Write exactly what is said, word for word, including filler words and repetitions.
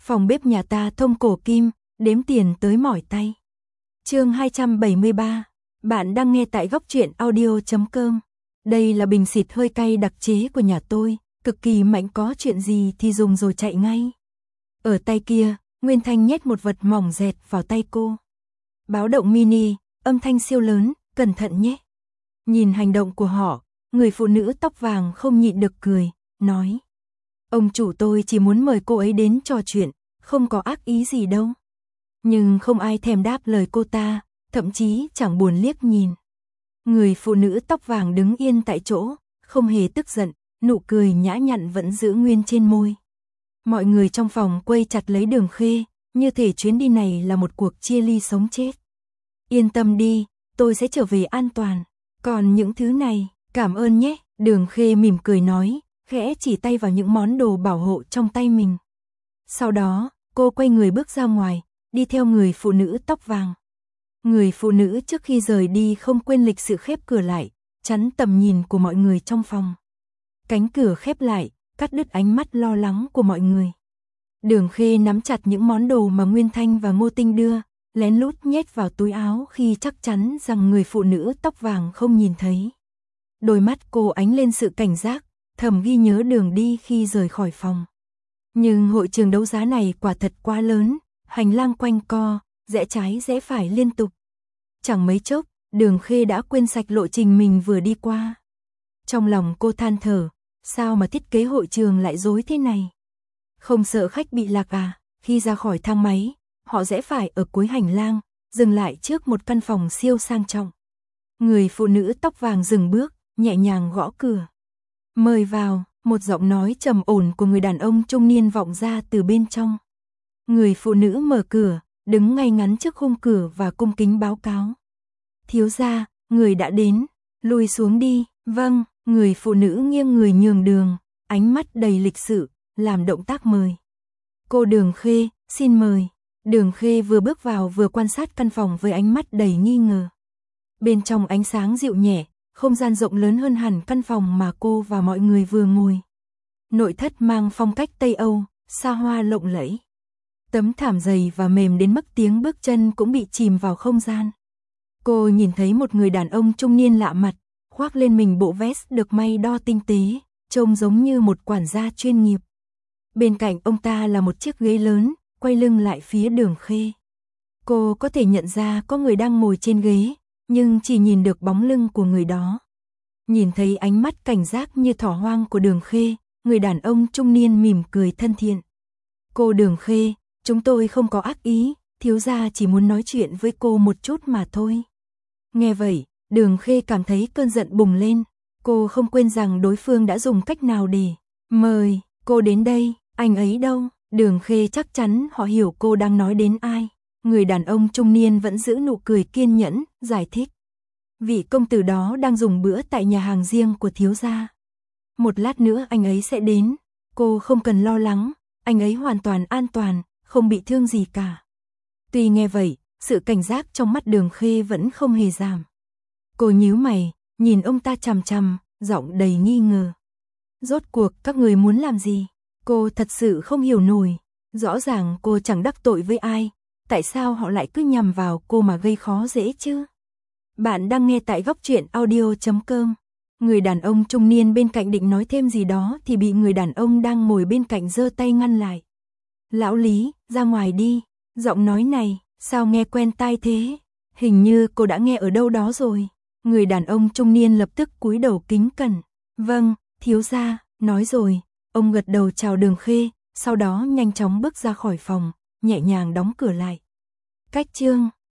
Phòng bếp nhà ta thông cổ kim, đếm tiền tới mỏi tay. Chương hai trăm bảy mươi ba. Bạn đang nghe tại góc truyện audio chấm com. Đây là bình xịt hơi cay đặc chế của nhà tôi, cực kỳ mạnh, có chuyện gì thì dùng rồi chạy ngay. Ở tay kia, Nguyên Thanh nhét một vật mỏng dẹt vào tay cô. Báo động mini, âm thanh siêu lớn, cẩn thận nhé. Nhìn hành động của họ, người phụ nữ tóc vàng không nhịn được cười, nói: ông chủ tôi chỉ muốn mời cô ấy đến trò chuyện, không có ác ý gì đâu. Nhưng không ai thèm đáp lời cô ta, thậm chí chẳng buồn liếc nhìn. Người phụ nữ tóc vàng đứng yên tại chỗ, không hề tức giận, nụ cười nhã nhặn vẫn giữ nguyên trên môi. Mọi người trong phòng quây chặt lấy Đường Khê, như thể chuyến đi này là một cuộc chia ly sống chết. Yên tâm đi, tôi sẽ trở về an toàn. Còn những thứ này, cảm ơn nhé. Đường Khê mỉm cười nói, khẽ chỉ tay vào những món đồ bảo hộ trong tay mình. Sau đó, cô quay người bước ra ngoài, đi theo người phụ nữ tóc vàng. Người phụ nữ trước khi rời đi không quên lịch sự khép cửa lại, chắn tầm nhìn của mọi người trong phòng. Cánh cửa khép lại, cắt đứt ánh mắt lo lắng của mọi người. Đường Khê nắm chặt những món đồ mà Nguyên Thanh và Ngô Tinh đưa, lén lút nhét vào túi áo khi chắc chắn rằng người phụ nữ tóc vàng không nhìn thấy. Đôi mắt cô ánh lên sự cảnh giác, thầm ghi nhớ đường đi khi rời khỏi phòng. Nhưng hội trường đấu giá này quả thật quá lớn, hành lang quanh co, rẽ trái rẽ phải liên tục. Chẳng mấy chốc, Đường Khê đã quên sạch lộ trình mình vừa đi qua. Trong lòng cô than thở, sao mà thiết kế hội trường lại rối thế này? Không sợ khách bị lạc à? Khi ra khỏi thang máy, họ rẽ phải ở cuối hành lang, dừng lại trước một căn phòng siêu sang trọng. Người phụ nữ tóc vàng dừng bước, nhẹ nhàng gõ cửa. Mời vào, một giọng nói trầm ổn của người đàn ông trung niên vọng ra từ bên trong. Người phụ nữ mở cửa, đứng ngay ngắn trước khung cửa và cung kính báo cáo. Thiếu gia, người đã đến, lùi xuống đi. Vâng, người phụ nữ nghiêng người nhường đường, ánh mắt đầy lịch sự, làm động tác mời. Cô Đường Khê, xin mời. Đường Khê vừa bước vào vừa quan sát căn phòng với ánh mắt đầy nghi ngờ. Bên trong ánh sáng dịu nhẹ, không gian rộng lớn hơn hẳn căn phòng mà cô và mọi người vừa ngồi. Nội thất mang phong cách Tây Âu, xa hoa lộng lẫy. Tấm thảm dày và mềm đến mức tiếng bước chân cũng bị chìm vào không gian. Cô nhìn thấy một người đàn ông trung niên lạ mặt, khoác lên mình bộ vest được may đo tinh tế, trông giống như một quản gia chuyên nghiệp. Bên cạnh ông ta là một chiếc ghế lớn, quay lưng lại phía Đường Khê. Cô có thể nhận ra có người đang ngồi trên ghế, nhưng chỉ nhìn được bóng lưng của người đó. Nhìn thấy ánh mắt cảnh giác như thỏ hoang của Đường Khê, người đàn ông trung niên mỉm cười thân thiện. Cô Đường Khê, chúng tôi không có ác ý, thiếu gia chỉ muốn nói chuyện với cô một chút mà thôi. Nghe vậy, Đường Khê cảm thấy cơn giận bùng lên. Cô không quên rằng đối phương đã dùng cách nào để mời cô đến đây. Anh ấy đâu? Đường Khê chắc chắn họ hiểu cô đang nói đến ai. Người đàn ông trung niên vẫn giữ nụ cười kiên nhẫn, giải thích. Vị công tử đó đang dùng bữa tại nhà hàng riêng của thiếu gia. Một lát nữa anh ấy sẽ đến. Cô không cần lo lắng, anh ấy hoàn toàn an toàn, không bị thương gì cả. Tuy nghe vậy, sự cảnh giác trong mắt Đường Khê vẫn không hề giảm. Cô nhíu mày, nhìn ông ta chằm chằm, giọng đầy nghi ngờ. Rốt cuộc các người muốn làm gì? Cô thật sự không hiểu nổi. Rõ ràng cô chẳng đắc tội với ai, tại sao họ lại cứ nhằm vào cô mà gây khó dễ chứ? Bạn đang nghe tại góc truyện audio chấm com. Người đàn ông trung niên bên cạnh định nói thêm gì đó thì bị người đàn ông đang ngồi bên cạnh giơ tay ngăn lại. Lão Lý, ra ngoài đi. Giọng nói này, sao nghe quen tai thế? Hình như cô đã nghe ở đâu đó rồi. Người đàn ông trung niên lập tức cúi đầu kính cẩn. Vâng, thiếu gia, nói rồi. Ông gật đầu chào Đường Khê, sau đó nhanh chóng bước ra khỏi phòng, nhẹ nhàng đóng cửa lại. Cách chương